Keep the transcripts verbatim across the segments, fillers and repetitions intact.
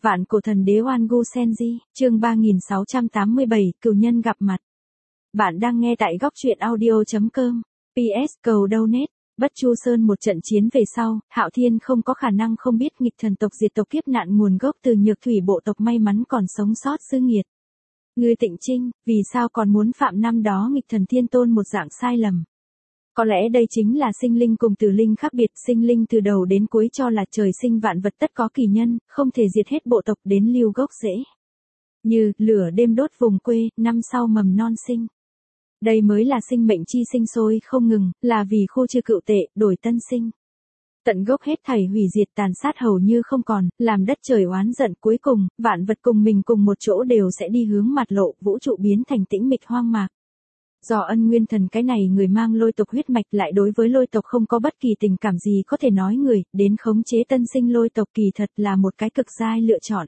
Vạn cổ thần đế Oan Gu Senji, chương ba nghìn sáu trăm tám mươi bảy, cừu nhân gặp mặt. Bạn đang nghe tại góc truyện audio chấm com. pê ét cầu donate. Bất Chu Sơn một trận chiến về sau, Hạo Thiên không có khả năng không biết nghịch thần tộc diệt tộc kiếp nạn nguồn gốc từ Nhược Thủy bộ tộc may mắn còn sống sót sư nghiệt. Ngươi Tịnh Trinh, vì sao còn muốn phạm năm đó nghịch thần thiên tôn một dạng sai lầm? Có lẽ đây chính là sinh linh cùng tử linh khác biệt, sinh linh từ đầu đến cuối cho là trời sinh vạn vật tất có kỳ nhân, không thể diệt hết bộ tộc đến lưu gốc rễ. Như, lửa đêm đốt vùng quê, năm sau mầm non sinh. Đây mới là sinh mệnh chi sinh sôi không ngừng, là vì khu trừ cựu tệ, đổi tân sinh. Tận gốc hết thảy hủy diệt tàn sát hầu như không còn, làm đất trời oán giận, cuối cùng, vạn vật cùng mình cùng một chỗ đều sẽ đi hướng mặt lộ, vũ trụ biến thành tĩnh mịch hoang mạc. Do Ân Nguyên Thần cái này người mang lôi tộc huyết mạch lại đối với lôi tộc không có bất kỳ tình cảm gì có thể nói người, đến khống chế tân sinh lôi tộc kỳ thật là một cái cực giai lựa chọn.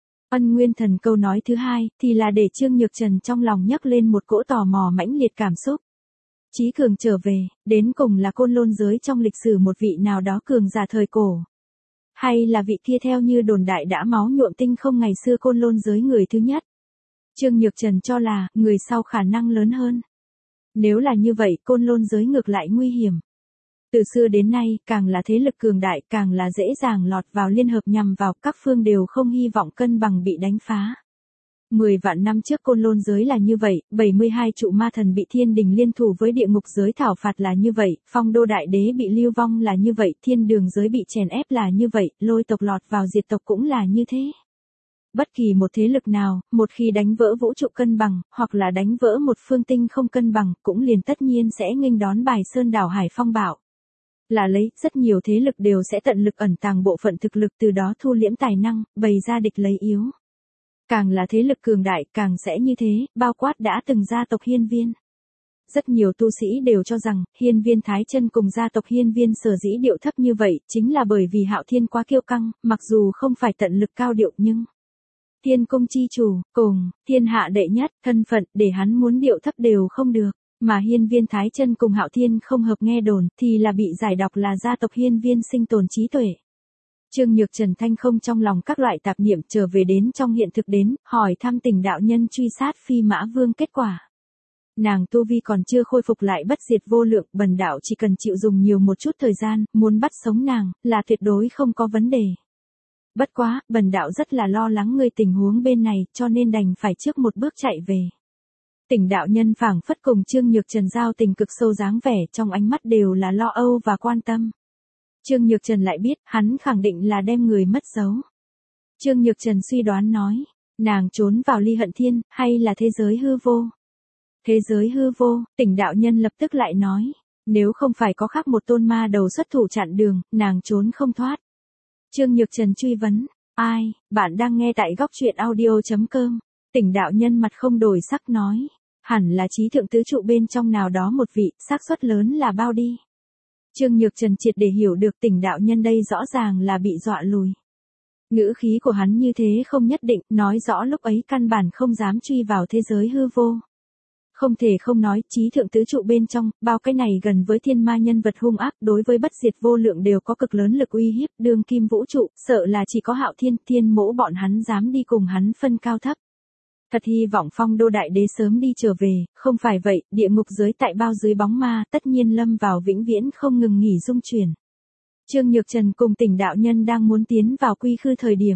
Ân Nguyên Thần câu nói thứ hai, thì là để Trương Nhược Trần trong lòng nhấc lên một cỗ tò mò mãnh liệt cảm xúc. Chí cường trở về, đến cùng là côn lôn giới trong lịch sử một vị nào đó cường giả thời cổ. Hay là vị kia theo như đồn đại đã máu nhuộm tinh không ngày xưa côn lôn giới người thứ nhất. Trương Nhược Trần cho là, người sau khả năng lớn hơn. Nếu là như vậy, côn lôn giới ngược lại nguy hiểm. Từ xưa đến nay, càng là thế lực cường đại, càng là dễ dàng lọt vào liên hợp nhằm vào các phương đều không hy vọng cân bằng bị đánh phá. Mười vạn năm trước côn lôn giới là như vậy, bảy mươi hai trụ ma thần bị thiên đình liên thủ với địa ngục giới thảo phạt là như vậy, phong đô đại đế bị lưu vong là như vậy, thiên đường giới bị chèn ép là như vậy, lôi tộc lọt vào diệt tộc cũng là như thế. Bất kỳ một thế lực nào, một khi đánh vỡ vũ trụ cân bằng, hoặc là đánh vỡ một phương tinh không cân bằng, cũng liền tất nhiên sẽ nghênh đón bài sơn đảo hải phong bạo. Là lấy, rất nhiều thế lực đều sẽ tận lực ẩn tàng bộ phận thực lực từ đó thu liễm tài năng, bày ra địch lấy yếu. Càng là thế lực cường đại, càng sẽ như thế, bao quát đã từng gia tộc Hiên Viên. Rất nhiều tu sĩ đều cho rằng, Hiên Viên Thái Chân cùng gia tộc Hiên Viên sở dĩ điệu thấp như vậy, chính là bởi vì Hạo Thiên quá kiêu căng, mặc dù không phải tận lực cao điệu nhưng... Thiên cung chi chủ, cùng, thiên hạ đệ nhất, thân phận, để hắn muốn điệu thấp đều không được, mà Hiên Viên Thái Chân cùng Hạo Thiên không hợp nghe đồn, thì là bị giải đọc là gia tộc Hiên Viên sinh tồn trí tuệ. Trương Nhược Trần thanh không trong lòng các loại tạp niệm trở về đến trong hiện thực đến, hỏi thăm Tình đạo nhân truy sát Phi Mã Vương kết quả. Nàng tu vi còn chưa khôi phục lại bất diệt vô lượng, bần đạo chỉ cần chịu dùng nhiều một chút thời gian, muốn bắt sống nàng, là tuyệt đối không có vấn đề. Bất quá, bần đạo rất là lo lắng ngươi tình huống bên này, cho nên đành phải trước một bước chạy về. Tình đạo nhân phảng phất cùng Trương Nhược Trần giao tình cực sâu dáng vẻ, trong ánh mắt đều là lo âu và quan tâm. Trương Nhược Trần lại biết, hắn khẳng định là đem người mất dấu. Trương Nhược Trần suy đoán nói, nàng trốn vào Ly Hận Thiên, hay là thế giới hư vô? Thế giới hư vô, Tình đạo nhân lập tức lại nói, nếu không phải có khác một tôn ma đầu xuất thủ chặn đường, nàng trốn không thoát. Trương Nhược Trần truy vấn, ai, bạn đang nghe tại góc truyện audio chấm com. Tình đạo nhân mặt không đổi sắc nói, hẳn là trí thượng tứ trụ bên trong nào đó một vị, xác suất lớn là bao đi. Trương Nhược Trần triệt để hiểu được Tình đạo nhân đây rõ ràng là bị dọa lùi. Ngữ khí của hắn như thế không nhất định, nói rõ lúc ấy căn bản không dám truy vào thế giới hư vô. Không thể không nói, trí thượng tứ trụ bên trong, bao cái này gần với thiên ma nhân vật hung ác, đối với bất diệt vô lượng đều có cực lớn lực uy hiếp, đương kim vũ trụ, sợ là chỉ có Hạo Thiên, Thiên Mỗ bọn hắn dám đi cùng hắn phân cao thấp. Thật hy vọng phong đô đại đế sớm đi trở về, không phải vậy, địa ngục giới tại bao dưới bóng ma, tất nhiên lâm vào vĩnh viễn không ngừng nghỉ dung chuyển. Trương Nhược Trần cùng Tình đạo nhân đang muốn tiến vào quy khư thời điểm.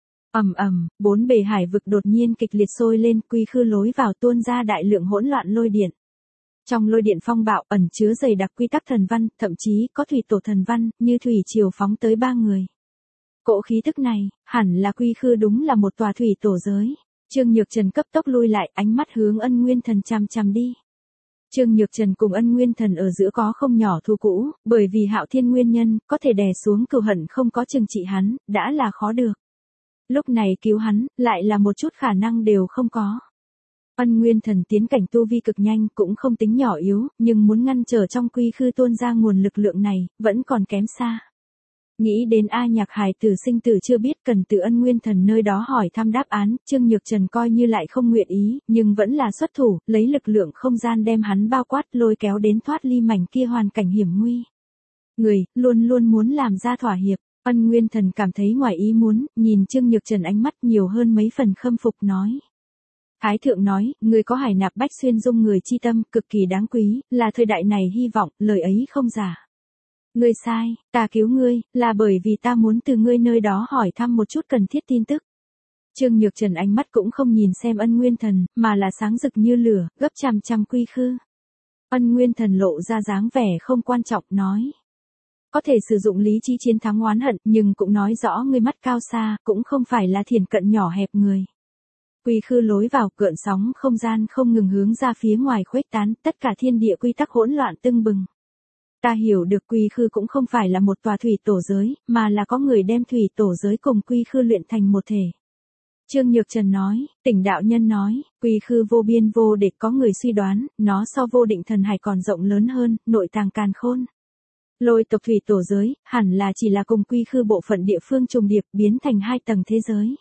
Ầm ầm, bốn bề hải vực đột nhiên kịch liệt sôi lên, quy khư lối vào tuôn ra đại lượng hỗn loạn lôi điện. Trong lôi điện phong bạo ẩn chứa dày đặc quy tắc thần văn, thậm chí có thủy tổ thần văn, như thủy triều phóng tới ba người. Cỗ khí tức này, hẳn là quy khư đúng là một tòa thủy tổ giới. Trương Nhược Trần cấp tốc lui lại, ánh mắt hướng Ân Nguyên Thần chằm chằm đi. Trương Nhược Trần cùng Ân Nguyên Thần ở giữa có không nhỏ thù cũ, bởi vì Hạo Thiên nguyên nhân, có thể đè xuống cừu hận không có trừng trị hắn, đã là khó được. Lúc này cứu hắn, lại là một chút khả năng đều không có. Ân Nguyên Thần tiến cảnh tu vi cực nhanh, cũng không tính nhỏ yếu, nhưng muốn ngăn trở trong quy khư tuôn ra nguồn lực lượng này, vẫn còn kém xa. Nghĩ đến A Nhạc hài tử sinh tử chưa biết, cần từ Ân Nguyên Thần nơi đó hỏi thăm đáp án, Trương Nhược Trần coi như lại không nguyện ý, nhưng vẫn là xuất thủ, lấy lực lượng không gian đem hắn bao quát, lôi kéo đến thoát ly mảnh kia hoàn cảnh hiểm nguy. Người, luôn luôn muốn làm ra thỏa hiệp. Ân Nguyên Thần cảm thấy ngoài ý muốn, nhìn Trương Nhược Trần ánh mắt nhiều hơn mấy phần khâm phục nói. Thái thượng nói, người có hải nạp bách xuyên dung người chi tâm, cực kỳ đáng quý, là thời đại này hy vọng, lời ấy không giả. Ngươi sai, ta cứu ngươi, là bởi vì ta muốn từ ngươi nơi đó hỏi thăm một chút cần thiết tin tức. Trương Nhược Trần ánh mắt cũng không nhìn xem Ân Nguyên Thần, mà là sáng rực như lửa, gấp chằm chằm Quy Khư. Ân Nguyên Thần lộ ra dáng vẻ không quan trọng, nói. Có thể sử dụng lý trí chiến thắng oán hận, nhưng cũng nói rõ ngươi mắt cao xa, cũng không phải là thiển cận nhỏ hẹp người. Quy Khư lối vào, gợn sóng không gian không ngừng hướng ra phía ngoài khuếch tán, tất cả thiên địa quy tắc hỗn loạn tưng bừng. Ta hiểu được Quy Khư cũng không phải là một tòa thủy tổ giới, mà là có người đem thủy tổ giới cùng Quy Khư luyện thành một thể. Trương Nhược Trần nói, Tỉnh đạo nhân nói, Quy Khư vô biên vô địch, có người suy đoán, nó so vô định thần hải còn rộng lớn hơn, nội tàng càn khôn. Lôi tộc thủy tổ giới, hẳn là chỉ là cùng Quy Khư bộ phận địa phương trùng điệp biến thành hai tầng thế giới.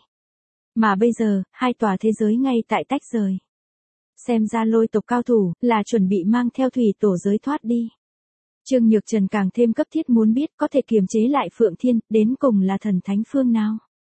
Mà bây giờ, hai tòa thế giới ngay tại tách rời. Xem ra lôi tộc cao thủ, là chuẩn bị mang theo thủy tổ giới thoát đi. Trương Nhược Trần càng thêm cấp thiết muốn biết có thể kiềm chế lại Phượng Thiên, đến cùng là thần thánh phương nào.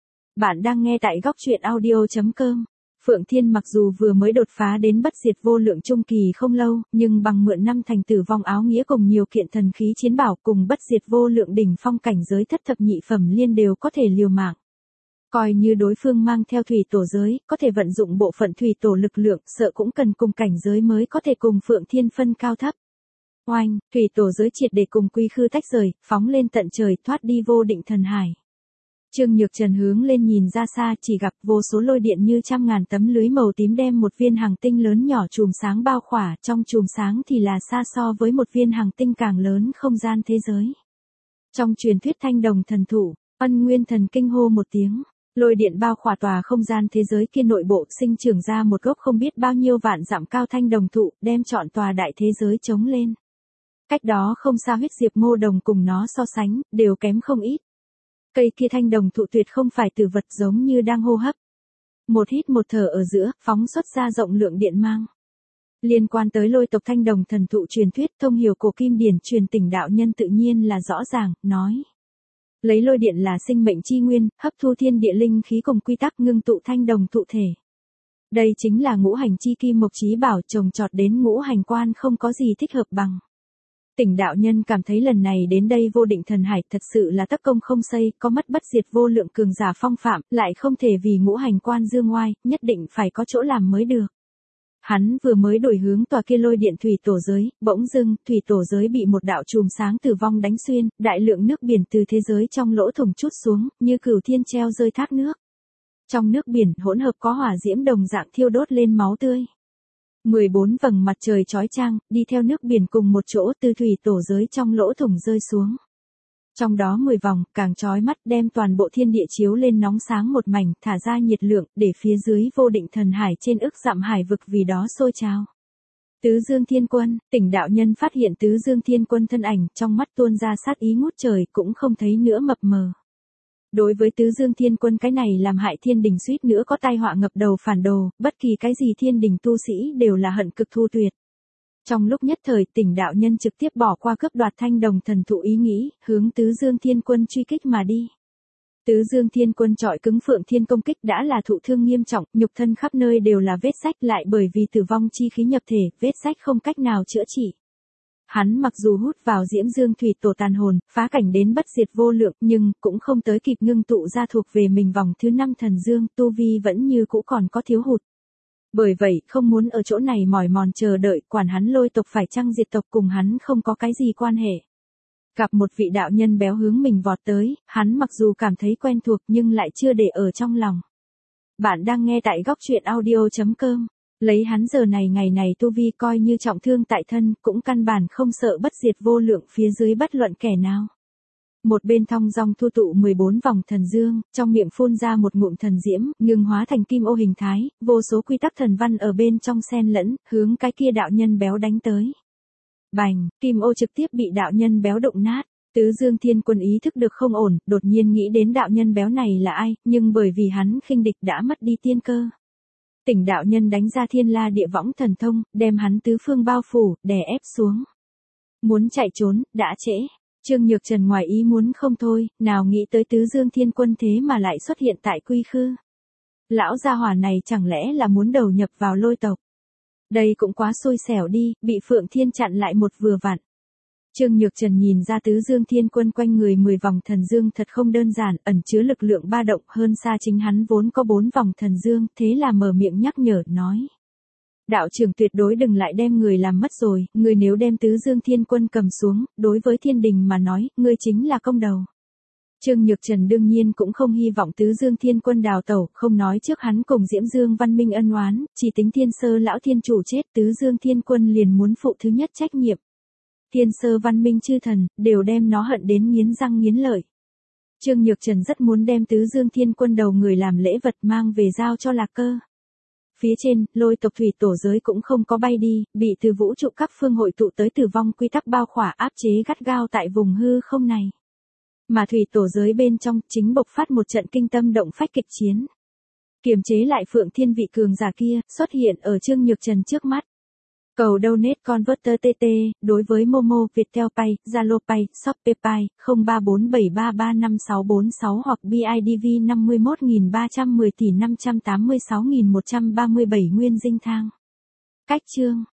Bạn đang nghe tại góc truyện audio chấm com. Phượng Thiên mặc dù vừa mới đột phá đến bất diệt vô lượng trung kỳ không lâu, nhưng bằng mượn năm thành tử vong áo nghĩa cùng nhiều kiện thần khí chiến bảo cùng bất diệt vô lượng đỉnh phong cảnh giới thất thập nhị phẩm liên đều có thể liều mạng. Coi như đối phương mang theo thủy tổ giới, có thể vận dụng bộ phận thủy tổ lực lượng, sợ cũng cần cùng cảnh giới mới có thể cùng Phượng Thiên phân cao thấp. Oanh, thủy tổ giới triệt để cùng Quy Khư tách rời, phóng lên tận trời, thoát đi vô định thần hải. Trương Nhược Trần hướng lên nhìn ra xa, chỉ gặp vô số lôi điện như trăm ngàn tấm lưới màu tím đem một viên hành tinh lớn nhỏ chùm sáng bao khỏa, trong chùm sáng thì là xa so với một viên hành tinh càng lớn không gian thế giới. Trong truyền thuyết thanh đồng thần thụ, Ân Nguyên Thần kinh hô một tiếng. Lôi điện bao khỏa tòa không gian thế giới kia nội bộ sinh trưởng ra một gốc không biết bao nhiêu vạn dặm cao thanh đồng thụ, đem trọn tòa đại thế giới chống lên. Cách đó không xa huyết diệp ngô đồng cùng nó so sánh, đều kém không ít. Cây kia thanh đồng thụ tuyệt không phải từ vật giống như đang hô hấp. Một hít một thở ở giữa, phóng xuất ra rộng lượng điện mang. Liên quan tới lôi tộc thanh đồng thần thụ truyền thuyết thông hiểu cổ kim điển truyền Tỉnh đạo nhân tự nhiên là rõ ràng, nói. Lấy lôi điện là sinh mệnh chi nguyên, hấp thu thiên địa linh khí cùng quy tắc ngưng tụ thanh đồng thụ thể. Đây chính là ngũ hành chi kim mộc chí bảo trồng trọt đến ngũ hành quan không có gì thích hợp bằng. Tỉnh đạo nhân cảm thấy lần này đến đây vô định thần hải thật sự là tất công không xây, có mất bất diệt vô lượng cường giả phong phạm, lại không thể vì ngũ hành quan dương ngoai, nhất định phải có chỗ làm mới được. Hắn vừa mới đổi hướng tòa kia lôi điện thủy tổ giới, bỗng dưng, thủy tổ giới bị một đạo chùm sáng tử vong đánh xuyên, đại lượng nước biển từ thế giới trong lỗ thủng trút xuống, như cửu thiên treo rơi thác nước. Trong nước biển hỗn hợp có hỏa diễm đồng dạng thiêu đốt lên máu tươi. mười bốn vầng mặt trời chói chang, đi theo nước biển cùng một chỗ từ thủy tổ giới trong lỗ thủng rơi xuống. Trong đó mười vòng, càng chói mắt đem toàn bộ thiên địa chiếu lên nóng sáng một mảnh, thả ra nhiệt lượng, để phía dưới vô định thần hải trên ức dặm hải vực vì đó sôi trào. Tứ Dương Thiên Quân, Tỉnh đạo nhân phát hiện Tứ Dương Thiên Quân thân ảnh, trong mắt tuôn ra sát ý ngút trời, cũng không thấy nữa mập mờ. Đối với Tứ Dương Thiên Quân cái này làm hại thiên đình suýt nữa có tai họa ngập đầu phản đồ, bất kỳ cái gì thiên đình tu sĩ đều là hận cực thu tuyệt. Trong lúc nhất thời Tỉnh đạo nhân trực tiếp bỏ qua cướp đoạt thanh đồng thần thụ ý nghĩ, hướng Tứ Dương Thiên Quân truy kích mà đi. Tứ Dương Thiên Quân trọi cứng Phượng Thiên công kích đã là thụ thương nghiêm trọng, nhục thân khắp nơi đều là vết rách, lại bởi vì tử vong chi khí nhập thể, vết rách không cách nào chữa trị. Hắn mặc dù hút vào Diễm Dương thủy tổ tàn hồn, phá cảnh đến bất diệt vô lượng, nhưng cũng không tới kịp ngưng tụ ra thuộc về mình vòng thứ năm thần dương, tu vi vẫn như cũ còn có thiếu hụt. Bởi vậy, không muốn ở chỗ này mỏi mòn chờ đợi, quản hắn lôi tộc phải chăng diệt tộc cùng hắn không có cái gì quan hệ. Gặp một vị đạo nhân béo hướng mình vọt tới, hắn mặc dù cảm thấy quen thuộc nhưng lại chưa để ở trong lòng. Bạn đang nghe tại góc truyện audio chấm com. Lấy hắn giờ này ngày này tu vi coi như trọng thương tại thân, cũng căn bản không sợ bất diệt vô lượng phía dưới bất luận kẻ nào. Một bên thong dong thu tụ mười bốn vòng thần dương, trong miệng phun ra một ngụm thần diễm, ngừng hóa thành kim ô hình thái, vô số quy tắc thần văn ở bên trong xen lẫn, hướng cái kia đạo nhân béo đánh tới. Bành, kim ô trực tiếp bị đạo nhân béo đụng nát. Tứ Dương Thiên Quân ý thức được không ổn, đột nhiên nghĩ đến đạo nhân béo này là ai, nhưng bởi vì hắn khinh địch đã mất đi tiên cơ. Tỉnh đạo nhân đánh ra thiên la địa võng thần thông, đem hắn tứ phương bao phủ, đè ép xuống. Muốn chạy trốn, đã trễ. Trương Nhược Trần ngoài ý muốn không thôi, nào nghĩ tới Tứ Dương Thiên Quân thế mà lại xuất hiện tại Quy Khư. Lão gia hỏa này chẳng lẽ là muốn đầu nhập vào Lôi tộc. Đây cũng quá xui xẻo đi, bị Phượng Thiên chặn lại một vừa vặn. Trương Nhược Trần nhìn ra Tứ Dương Thiên Quân quanh người mười vòng thần dương thật không đơn giản, ẩn chứa lực lượng ba động hơn xa chính hắn vốn có bốn vòng thần dương, thế là mở miệng nhắc nhở, nói. Đạo trưởng tuyệt đối đừng lại đem người làm mất rồi, người nếu đem Tứ Dương Thiên Quân cầm xuống, đối với thiên đình mà nói, ngươi chính là công đầu. Trương Nhược Trần đương nhiên cũng không hy vọng Tứ Dương Thiên Quân đào tẩu, không nói trước hắn cùng Diễm Dương Văn Minh ân oán, chỉ tính Thiên Sơ lão thiên chủ chết, Tứ Dương Thiên Quân liền muốn phụ thứ nhất trách nhiệm. Thiên Sơ Văn Minh chư thần, đều đem nó hận đến nghiến răng nghiến lợi. Trương Nhược Trần rất muốn đem Tứ Dương Thiên Quân đầu người làm lễ vật mang về giao cho Lạc Cơ. Phía trên, Lôi tộc thủy tổ giới cũng không có bay đi, bị từ vũ trụ các phương hội tụ tới tử vong quy tắc bao khỏa áp chế gắt gao tại vùng hư không này. Mà thủy tổ giới bên trong chính bộc phát một trận kinh tâm động phách kịch chiến. Kiềm chế lại Phượng Thiên vị cường giả kia, xuất hiện ở Trương Nhược Trần trước mắt. Cầu donate converter tê tê, đối với Momo, Viettel Pay, Zalo Pay, Shopee Pay, không ba bốn bảy ba ba năm sáu bốn sáu hoặc bê i đê vê năm mươi mốt nghìn ba trăm mười tỷ năm trăm tám mươi sáu nghìn một trăm ba mươi bảy nguyên dinh thang. Cách chương